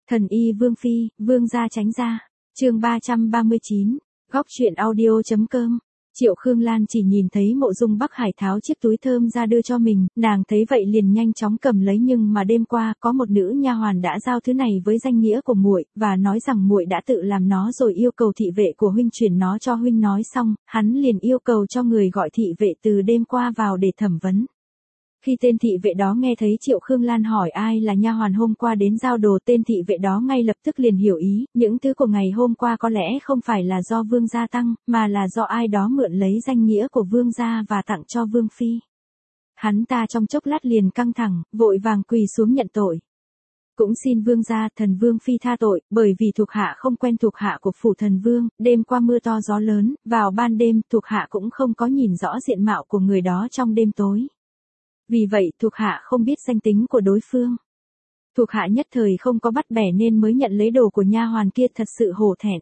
Thần y Vương Phi, Vương gia tránh ra. Chương 339, góc truyện audio.com. Triệu Khương Lan chỉ nhìn thấy Mộ Dung Bắc Hải tháo chiếc túi thơm ra đưa cho mình, nàng thấy vậy liền nhanh chóng cầm lấy, nhưng mà đêm qua có một nữ nha hoàn đã giao thứ này với danh nghĩa của muội và nói rằng muội đã tự làm nó rồi yêu cầu thị vệ của huynh chuyển nó cho huynh. Nói xong, hắn liền yêu cầu cho người gọi thị vệ từ đêm qua vào để thẩm vấn. Khi tên thị vệ đó nghe thấy Triệu Khương Lan hỏi ai là nha hoàn hôm qua đến giao đồ, tên thị vệ đó ngay lập tức liền hiểu ý, những thứ của ngày hôm qua có lẽ không phải là do Vương gia tặng, mà là do ai đó mượn lấy danh nghĩa của Vương gia và tặng cho Vương Phi. Hắn ta trong chốc lát liền căng thẳng, vội vàng quỳ xuống nhận tội. Cũng xin Vương gia, thần Vương Phi tha tội, bởi vì thuộc hạ không quen thuộc hạ của phủ thần Vương, đêm qua mưa to gió lớn, vào ban đêm thuộc hạ cũng không có nhìn rõ diện mạo của người đó trong đêm tối. Vì vậy thuộc hạ không biết danh tính của đối phương. Thuộc hạ nhất thời không có bắt bẻ nên mới nhận lấy đồ của nha hoàn kia, thật sự hổ thẹn.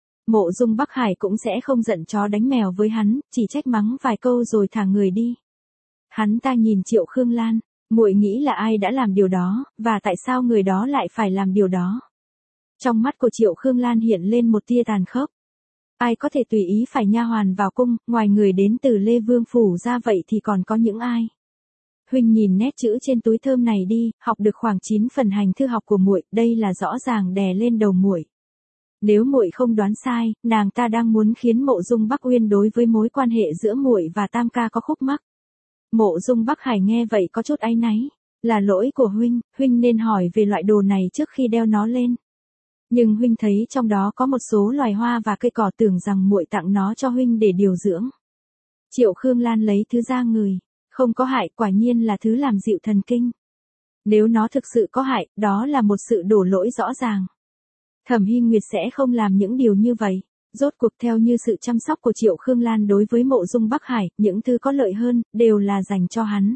Mộ Dung Bắc Hải cũng sẽ không giận chó đánh mèo với hắn, chỉ trách mắng vài câu rồi thả người đi. Hắn ta nhìn Triệu Khương Lan, muội nghĩ là ai đã làm điều đó, và tại sao người đó lại phải làm điều đó? Trong mắt của Triệu Khương Lan hiện lên một tia tàn khốc. Ai có thể tùy ý phải nha hoàn vào cung, ngoài người đến từ Lê Vương phủ ra vậy thì còn có những ai? Huynh nhìn nét chữ trên túi thơm này đi, học được khoảng 9 phần hành thư học của muội, đây là rõ ràng đè lên đầu muội. Nếu muội không đoán sai, nàng ta đang muốn khiến Mộ Dung Bắc Uyên đối với mối quan hệ giữa muội và Tam ca có khúc mắc. Mộ Dung Bắc Hải nghe vậy có chút áy náy, là lỗi của huynh nên hỏi về loại đồ này trước khi đeo nó lên. Nhưng huynh thấy trong đó có một số loài hoa và cây cỏ, tưởng rằng muội tặng nó cho huynh để điều dưỡng. Triệu Khương Lan lấy thứ ra người. Không có hại, quả nhiên là thứ làm dịu thần kinh. Nếu nó thực sự có hại, đó là một sự đổ lỗi rõ ràng. Thẩm Hy Nguyệt sẽ không làm những điều như vậy. Rốt cuộc theo như sự chăm sóc của Triệu Khương Lan đối với Mộ Dung Bắc Hải, những thứ có lợi hơn, đều là dành cho hắn.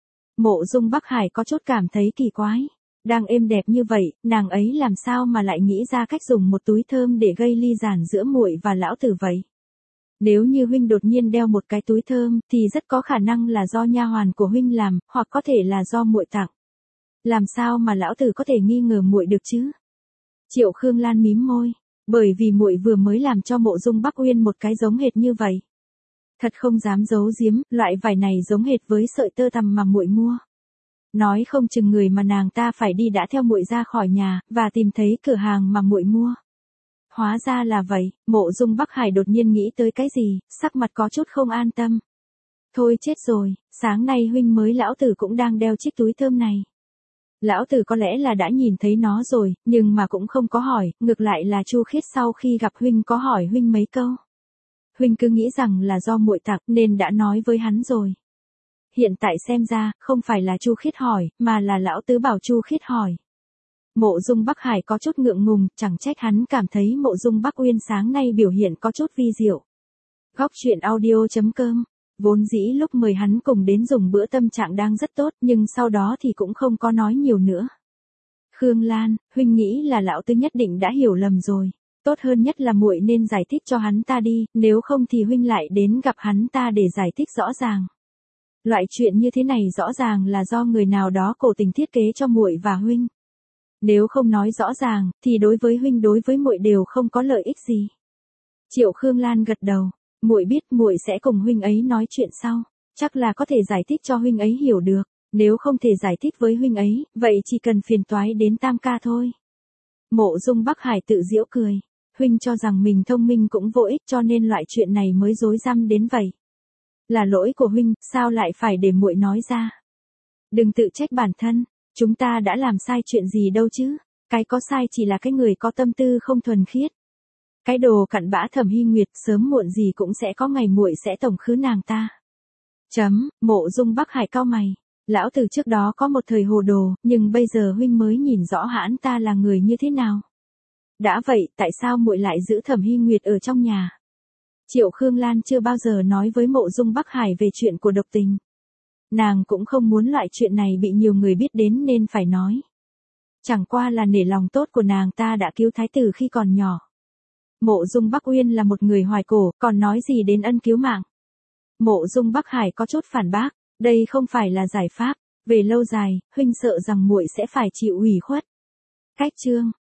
Mộ Dung Bắc Hải có chút cảm thấy kỳ quái. Đang êm đẹp như vậy, nàng ấy làm sao mà lại nghĩ ra cách dùng một túi thơm để gây ly giản giữa muội và lão tử vậy? Nếu như huynh đột nhiên đeo một cái túi thơm, thì rất có khả năng là do nha hoàn của huynh làm, hoặc có thể là do muội tặng. Làm sao mà lão tử có thể nghi ngờ muội được chứ? Triệu Khương Lan mím môi, bởi vì muội vừa mới làm cho Mộ Dung Bắc Uyên một cái giống hệt như vậy. Thật không dám giấu giếm, loại vải này giống hệt với sợi tơ tằm mà muội mua. Nói không chừng người mà nàng ta phải đi đã theo muội ra khỏi nhà và tìm thấy cửa hàng mà muội mua. Hóa ra là vậy, Mộ Dung Bắc Hải đột nhiên nghĩ tới cái gì, sắc mặt có chút không an tâm. Thôi chết rồi, sáng nay huynh mới lão tử cũng đang đeo chiếc túi thơm này. Lão tử có lẽ là đã nhìn thấy nó rồi, nhưng mà cũng không có hỏi, ngược lại là Chu Khiết sau khi gặp huynh có hỏi huynh mấy câu. Huynh cứ nghĩ rằng là do muội tặng nên đã nói với hắn rồi. Hiện tại xem ra, không phải là Chu Khiết hỏi, mà là lão tứ bảo Chu Khiết hỏi. Mộ Dung Bắc Hải có chút ngượng ngùng, chẳng trách hắn cảm thấy Mộ Dung Bắc Uyên sáng nay biểu hiện có chút vi diệu. Góc truyện audio.com. Vốn dĩ lúc mời hắn cùng đến dùng bữa tâm trạng đang rất tốt, nhưng sau đó thì cũng không có nói nhiều nữa. Khương Lan, huynh nghĩ là lão tứ nhất định đã hiểu lầm rồi. Tốt hơn nhất là muội nên giải thích cho hắn ta đi, nếu không thì huynh lại đến gặp hắn ta để giải thích rõ ràng. Loại chuyện như thế này rõ ràng là do người nào đó cố tình thiết kế cho muội và huynh. Nếu không nói rõ ràng, thì đối với huynh đối với muội đều không có lợi ích gì. Triệu Khương Lan gật đầu, muội biết muội sẽ cùng huynh ấy nói chuyện sau, chắc là có thể giải thích cho huynh ấy hiểu được, nếu không thể giải thích với huynh ấy, vậy chỉ cần phiền toái đến Tam ca thôi. Mộ Dung Bắc Hải tự giễu cười, huynh cho rằng mình thông minh cũng vô ích cho nên loại chuyện này mới rối rắm đến vậy. Là lỗi của huynh, sao lại phải để muội nói ra? Đừng tự trách bản thân. Chúng ta đã làm sai chuyện gì đâu chứ, cái có sai chỉ là cái người có tâm tư không thuần khiết. Cái đồ cặn bã Thẩm Hy Nguyệt, sớm muộn gì cũng sẽ có ngày muội sẽ tổng khứ nàng ta. Mộ Dung Bắc Hải cau mày, lão tử trước đó có một thời hồ đồ, nhưng bây giờ huynh mới nhìn rõ hắn ta là người như thế nào. Đã vậy, tại sao muội lại giữ Thẩm Hy Nguyệt ở trong nhà? Triệu Khương Lan chưa bao giờ nói với Mộ Dung Bắc Hải về chuyện của độc tình. Nàng cũng không muốn loại chuyện này bị nhiều người biết đến nên phải nói. Chẳng qua là nể lòng tốt của nàng ta đã cứu thái tử khi còn nhỏ. Mộ Dung Bắc Uyên là một người hoài cổ, còn nói gì đến ân cứu mạng. Mộ Dung Bắc Hải có chút phản bác, đây không phải là giải pháp, về lâu dài, huynh sợ rằng muội sẽ phải chịu ủy khuất. Cách chương